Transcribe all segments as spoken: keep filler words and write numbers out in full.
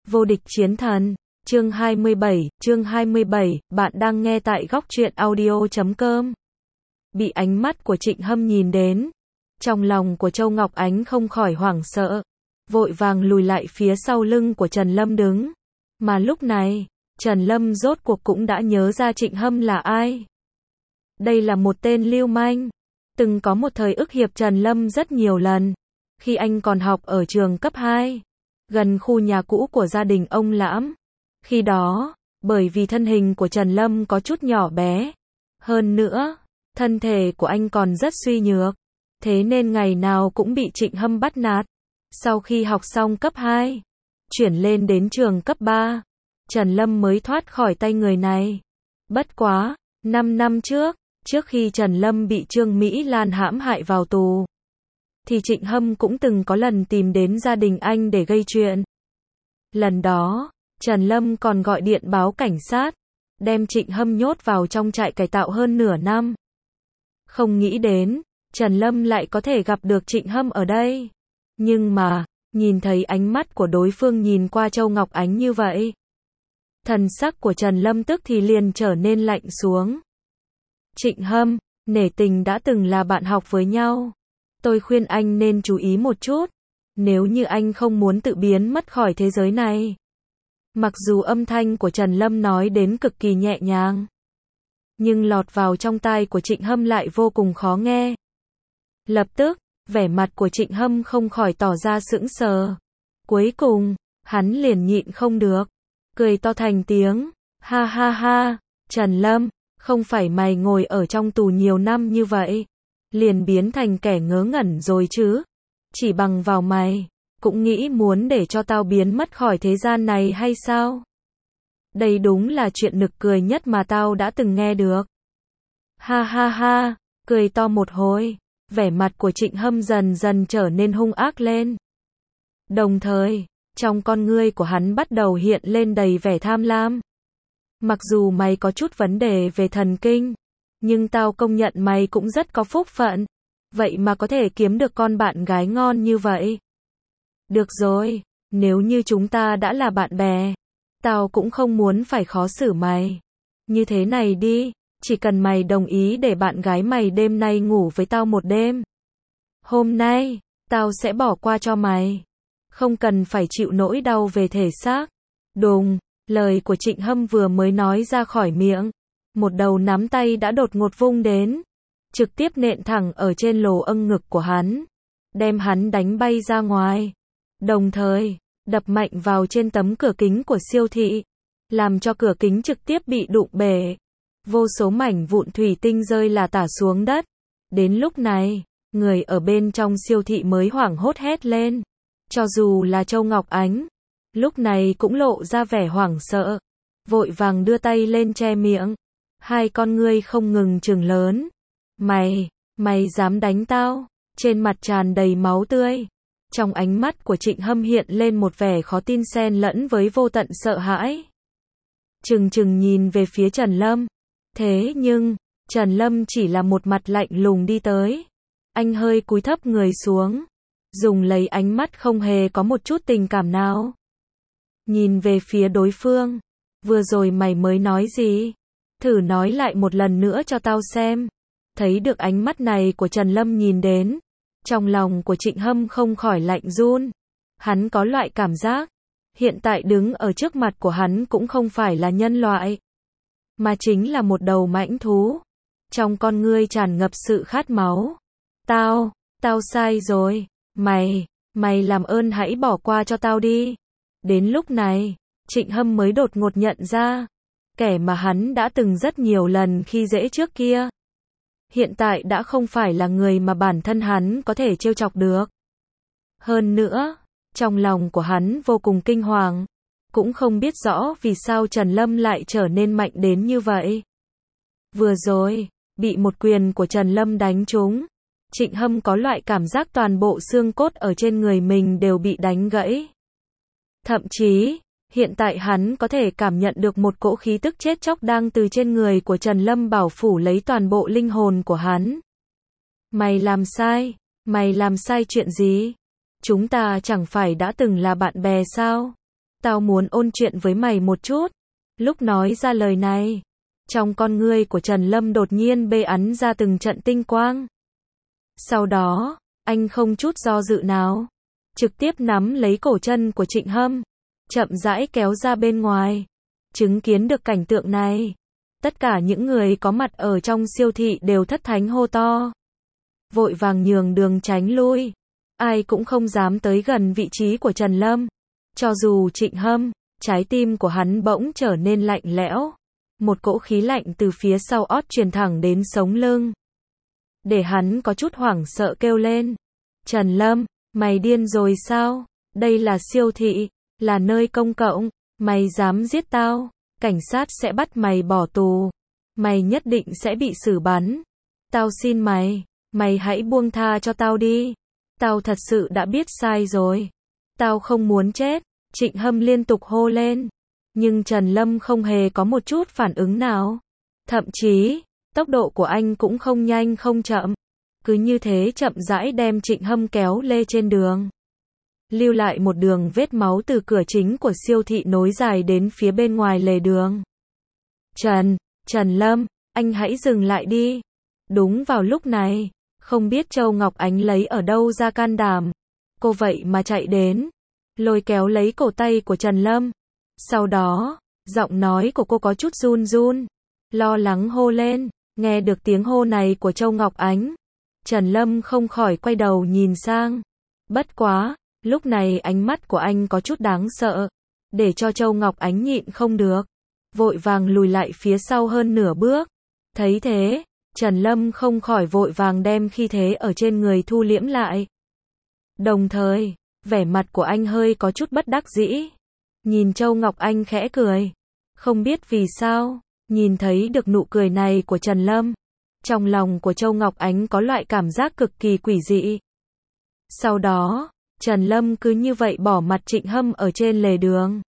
Vô địch chiến thần, chương hai mươi bảy, chương hai mươi bảy, bạn đang nghe tại góc truyện audio chấm com. Bị ánh mắt của Trịnh Hâm nhìn đến, trong lòng của Châu Ngọc Ánh không khỏi hoảng sợ, vội vàng lùi lại phía sau lưng của Trần Lâm đứng. Mà lúc này, Trần Lâm rốt cuộc cũng đã nhớ ra Trịnh Hâm là ai. Đây là một tên lưu manh, từng có một thời ức hiếp Trần Lâm rất nhiều lần, khi anh còn học ở trường cấp hai, gần khu nhà cũ của gia đình ông Lãm. Khi đó, bởi vì thân hình của Trần Lâm có chút nhỏ bé, hơn nữa, thân thể của anh còn rất suy nhược, thế nên ngày nào cũng bị Trịnh Hâm bắt nạt. Sau khi học xong cấp hai, chuyển lên đến trường cấp ba, Trần Lâm mới thoát khỏi tay người này. Bất quá, năm năm trước, trước khi Trần Lâm bị Trương Mỹ Lan hãm hại vào tù, thì Trịnh Hâm cũng từng có lần tìm đến gia đình anh để gây chuyện. Lần đó, Trần Lâm còn gọi điện báo cảnh sát, đem Trịnh Hâm nhốt vào trong trại cải tạo hơn nửa năm. Không nghĩ đến, Trần Lâm lại có thể gặp được Trịnh Hâm ở đây. Nhưng mà, nhìn thấy ánh mắt của đối phương nhìn qua Châu Ngọc Ánh như vậy, thần sắc của Trần Lâm tức thì liền trở nên lạnh xuống. Trịnh Hâm, nể tình đã từng là bạn học với nhau. Tôi khuyên anh nên chú ý một chút, nếu như anh không muốn tự biến mất khỏi thế giới này. Mặc dù âm thanh của Trần Lâm nói đến cực kỳ nhẹ nhàng, nhưng lọt vào trong tai của Trịnh Hâm lại vô cùng khó nghe. Lập tức, vẻ mặt của Trịnh Hâm không khỏi tỏ ra sững sờ. Cuối cùng, hắn liền nhịn không được, cười to thành tiếng, ha ha ha, Trần Lâm, không phải mày ngồi ở trong tù nhiều năm như vậy, liền biến thành kẻ ngớ ngẩn rồi chứ? Chỉ bằng vào mày, cũng nghĩ muốn để cho tao biến mất khỏi thế gian này hay sao? Đây đúng là chuyện nực cười nhất mà tao đã từng nghe được. Ha ha ha, cười to một hồi, vẻ mặt của Trịnh Hâm dần dần trở nên hung ác lên. Đồng thời, trong con ngươi của hắn bắt đầu hiện lên đầy vẻ tham lam. Mặc dù mày có chút vấn đề về thần kinh, nhưng tao công nhận mày cũng rất có phúc phận. Vậy mà có thể kiếm được con bạn gái ngon như vậy. Được rồi, nếu như chúng ta đã là bạn bè, tao cũng không muốn phải khó xử mày. Như thế này đi, chỉ cần mày đồng ý để bạn gái mày đêm nay ngủ với tao một đêm, hôm nay, tao sẽ bỏ qua cho mày. Không cần phải chịu nỗi đau về thể xác. Đùng, lời của Trịnh Hâm vừa mới nói ra khỏi miệng, một đầu nắm tay đã đột ngột vung đến, trực tiếp nện thẳng ở trên lỗ âng ngực của hắn, đem hắn đánh bay ra ngoài. Đồng thời, đập mạnh vào trên tấm cửa kính của siêu thị, làm cho cửa kính trực tiếp bị đụng bể. Vô số mảnh vụn thủy tinh rơi là tả xuống đất. Đến lúc này, người ở bên trong siêu thị mới hoảng hốt hét lên. Cho dù là Châu Ngọc Ánh, lúc này cũng lộ ra vẻ hoảng sợ, vội vàng đưa tay lên che miệng. Hai con ngươi không ngừng trừng lớn. Mày, mày dám đánh tao? Trên mặt tràn đầy máu tươi. Trong ánh mắt của Trịnh Hâm hiện lên một vẻ khó tin xen lẫn với vô tận sợ hãi. Trừng trừng nhìn về phía Trần Lâm. Thế nhưng, Trần Lâm chỉ là một mặt lạnh lùng đi tới. Anh hơi cúi thấp người xuống, dùng lấy ánh mắt không hề có một chút tình cảm nào. Nhìn về phía đối phương. Vừa rồi mày mới nói gì? Thử nói lại một lần nữa cho tao xem. Thấy được ánh mắt này của Trần Lâm nhìn đến, trong lòng của Trịnh Hâm không khỏi lạnh run. Hắn có loại cảm giác, hiện tại đứng ở trước mặt của hắn cũng không phải là nhân loại, mà chính là một đầu mãnh thú. Trong con ngươi tràn ngập sự khát máu. Tao, tao sai rồi, mày, mày làm ơn hãy bỏ qua cho tao đi. Đến lúc này, Trịnh Hâm mới đột ngột nhận ra, kẻ mà hắn đã từng rất nhiều lần khi dễ trước kia, hiện tại đã không phải là người mà bản thân hắn có thể trêu chọc được. Hơn nữa, trong lòng của hắn vô cùng kinh hoàng, cũng không biết rõ vì sao Trần Lâm lại trở nên mạnh đến như vậy. Vừa rồi, bị một quyền của Trần Lâm đánh trúng, Trịnh Hâm có loại cảm giác toàn bộ xương cốt ở trên người mình đều bị đánh gãy. Thậm chí, hiện tại hắn có thể cảm nhận được một cỗ khí tức chết chóc đang từ trên người của Trần Lâm bảo phủ lấy toàn bộ linh hồn của hắn. Mày làm sai, mày làm sai chuyện gì? Chúng ta chẳng phải đã từng là bạn bè sao? Tao muốn ôn chuyện với mày một chút. Lúc nói ra lời này, trong con ngươi của Trần Lâm đột nhiên bê ắn ra từng trận tinh quang. Sau đó, anh không chút do dự nào, trực tiếp nắm lấy cổ chân của Trịnh Hâm, chậm rãi kéo ra bên ngoài. Chứng kiến được cảnh tượng này, tất cả những người có mặt ở trong siêu thị đều thất thánh hô to, vội vàng nhường đường tránh lui. Ai cũng không dám tới gần vị trí của Trần Lâm. Cho dù Trịnh Hâm, trái tim của hắn bỗng trở nên lạnh lẽo. Một cỗ khí lạnh từ phía sau ót truyền thẳng đến sống lưng, để hắn có chút hoảng sợ kêu lên. Trần Lâm, mày điên rồi sao? Đây là siêu thị, là nơi công cộng. Mày dám giết tao, cảnh sát sẽ bắt mày bỏ tù. Mày nhất định sẽ bị xử bắn. Tao xin mày, mày hãy buông tha cho tao đi. Tao thật sự đã biết sai rồi. Tao không muốn chết. Trịnh Hâm liên tục hô lên. Nhưng Trần Lâm không hề có một chút phản ứng nào. Thậm chí, tốc độ của anh cũng không nhanh không chậm. Cứ như thế chậm rãi đem Trịnh Hâm kéo lê trên đường. Lưu lại một đường vết máu từ cửa chính của siêu thị nối dài đến phía bên ngoài lề đường. Trần, Trần Lâm, anh hãy dừng lại đi. Đúng vào lúc này, không biết Châu Ngọc Ánh lấy ở đâu ra can đảm. Cô vậy mà chạy đến, lôi kéo lấy cổ tay của Trần Lâm. Sau đó, giọng nói của cô có chút run run, lo lắng hô lên. Nghe được tiếng hô này của Châu Ngọc Ánh, Trần Lâm không khỏi quay đầu nhìn sang. Bất quá, lúc này ánh mắt của anh có chút đáng sợ, để cho Châu Ngọc Ánh nhịn không được, vội vàng lùi lại phía sau hơn nửa bước. Thấy thế, Trần Lâm không khỏi vội vàng đem khí thế ở trên người thu liễm lại. Đồng thời, vẻ mặt của anh hơi có chút bất đắc dĩ. Nhìn Châu Ngọc Anh khẽ cười. Không biết vì sao, nhìn thấy được nụ cười này của Trần Lâm, trong lòng của Châu Ngọc Ánh có loại cảm giác cực kỳ quỷ dị. Sau đó, Trần Lâm cứ như vậy bỏ mặt Trịnh Hâm ở trên lề đường,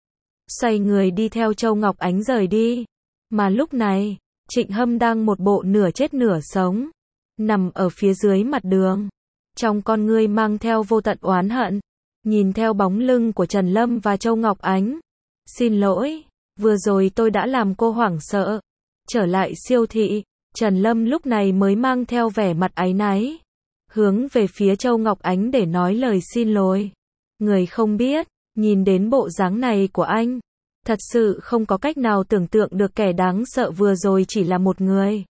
xoay người đi theo Châu Ngọc Ánh rời đi. Mà lúc này, Trịnh Hâm đang một bộ nửa chết nửa sống, nằm ở phía dưới mặt đường, trong con ngươi mang theo vô tận oán hận, nhìn theo bóng lưng của Trần Lâm và Châu Ngọc Ánh. Xin lỗi, vừa rồi tôi đã làm cô hoảng sợ. Trở lại siêu thị, Trần Lâm lúc này mới mang theo vẻ mặt áy náy, hướng về phía Châu Ngọc Ánh để nói lời xin lỗi. Người không biết, nhìn đến bộ dáng này của anh, thật sự không có cách nào tưởng tượng được kẻ đáng sợ vừa rồi chỉ là một người.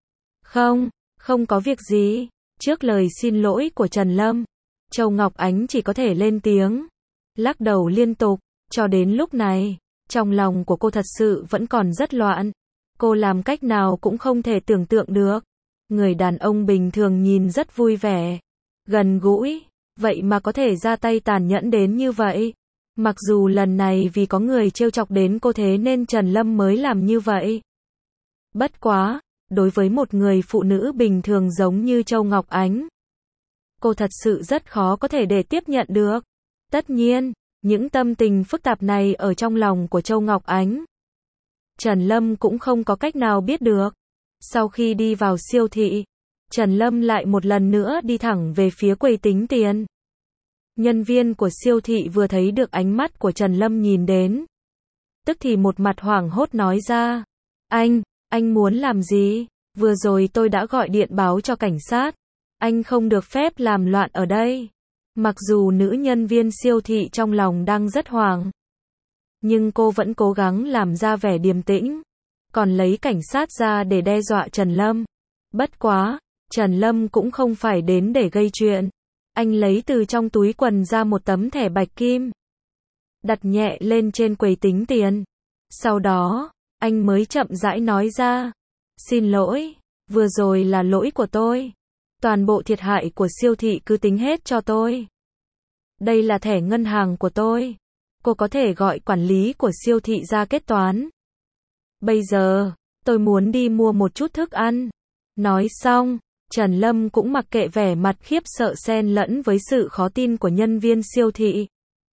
Không, không có việc gì. Trước lời xin lỗi của Trần Lâm, Châu Ngọc Ánh chỉ có thể lên tiếng, lắc đầu liên tục. Cho đến lúc này, trong lòng của cô thật sự vẫn còn rất loạn. Cô làm cách nào cũng không thể tưởng tượng được. Người đàn ông bình thường nhìn rất vui vẻ, gần gũi, vậy mà có thể ra tay tàn nhẫn đến như vậy. Mặc dù lần này vì có người trêu chọc đến cô thế nên Trần Lâm mới làm như vậy. Bất quá, đối với một người phụ nữ bình thường giống như Châu Ngọc Ánh, cô thật sự rất khó có thể để tiếp nhận được. Tất nhiên, những tâm tình phức tạp này ở trong lòng của Châu Ngọc Ánh, Trần Lâm cũng không có cách nào biết được. Sau khi đi vào siêu thị, Trần Lâm lại một lần nữa đi thẳng về phía quầy tính tiền. Nhân viên của siêu thị vừa thấy được ánh mắt của Trần Lâm nhìn đến, tức thì một mặt hoảng hốt nói ra. Anh, anh muốn làm gì? Vừa rồi tôi đã gọi điện báo cho cảnh sát. Anh không được phép làm loạn ở đây. Mặc dù nữ nhân viên siêu thị trong lòng đang rất hoảng, nhưng cô vẫn cố gắng làm ra vẻ điềm tĩnh, còn lấy cảnh sát ra để đe dọa Trần Lâm. Bất quá, Trần Lâm cũng không phải đến để gây chuyện. Anh lấy từ trong túi quần ra một tấm thẻ bạch kim, đặt nhẹ lên trên quầy tính tiền. Sau đó, anh mới chậm rãi nói ra. Xin lỗi, vừa rồi là lỗi của tôi. Toàn bộ thiệt hại của siêu thị cứ tính hết cho tôi. Đây là thẻ ngân hàng của tôi. Cô có thể gọi quản lý của siêu thị ra kết toán. Bây giờ, tôi muốn đi mua một chút thức ăn. Nói xong, Trần Lâm cũng mặc kệ vẻ mặt khiếp sợ xen lẫn với sự khó tin của nhân viên siêu thị.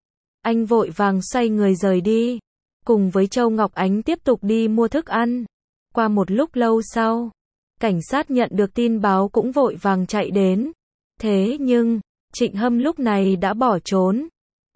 Anh vội vàng xoay người rời đi, cùng với Châu Ngọc Ánh tiếp tục đi mua thức ăn. Qua một lúc lâu sau, cảnh sát nhận được tin báo cũng vội vàng chạy đến. Thế nhưng, Trịnh Hâm lúc này đã bỏ trốn.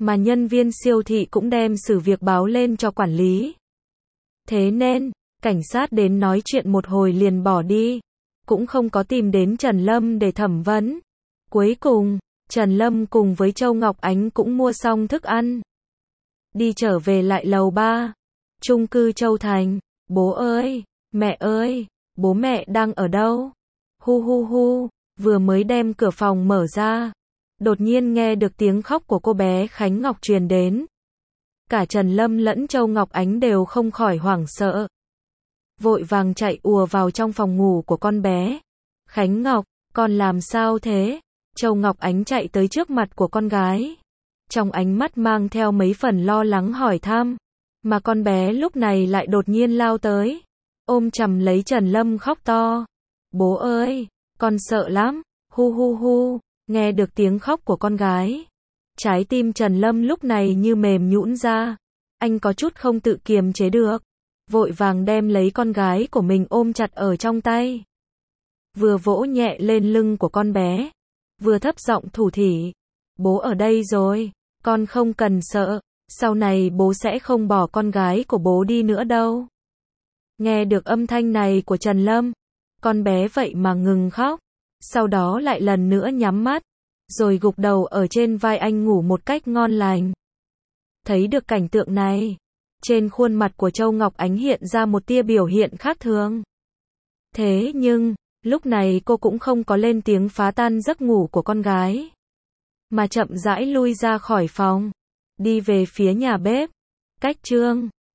mà nhân viên siêu thị cũng đem sự việc báo lên cho quản lý. Thế nên, cảnh sát đến nói chuyện một hồi liền bỏ đi, cũng không có tìm đến Trần Lâm để thẩm vấn. Cuối cùng, Trần Lâm cùng với Châu Ngọc Ánh cũng mua xong thức ăn. Đi trở về lại lầu ba, chung cư Châu Thành. Bố ơi, mẹ ơi, bố mẹ đang ở đâu? Hu hu hu, vừa mới đem cửa phòng mở ra, đột nhiên nghe được tiếng khóc của cô bé Khánh Ngọc truyền đến. Cả Trần Lâm lẫn Châu Ngọc Ánh đều không khỏi hoảng sợ. Vội vàng chạy ùa vào trong phòng ngủ của con bé. Khánh Ngọc, con làm sao thế? Châu Ngọc Ánh chạy tới trước mặt của con gái. Trong ánh mắt mang theo mấy phần lo lắng hỏi thăm. Mà con bé lúc này lại đột nhiên lao tới. Ôm chầm lấy Trần Lâm khóc to. Bố ơi, con sợ lắm. Hu hu hu, nghe được tiếng khóc của con gái. Trái tim Trần Lâm lúc này như mềm nhũn ra. Anh có chút không tự kiềm chế được. Vội vàng đem lấy con gái của mình ôm chặt ở trong tay. Vừa vỗ nhẹ lên lưng của con bé, vừa thấp giọng thủ thỉ. Bố ở đây rồi, con không cần sợ, sau này bố sẽ không bỏ con gái của bố đi nữa đâu. Nghe được âm thanh này của Trần Lâm, con bé vậy mà ngừng khóc, sau đó lại lần nữa nhắm mắt, rồi gục đầu ở trên vai anh ngủ một cách ngon lành. Thấy được cảnh tượng này, trên khuôn mặt của Châu Ngọc Ánh hiện ra một tia biểu hiện khác thường. Thế nhưng, lúc này cô cũng không có lên tiếng phá tan giấc ngủ của con gái, mà chậm rãi lui ra khỏi phòng, đi về phía nhà bếp. Cách chương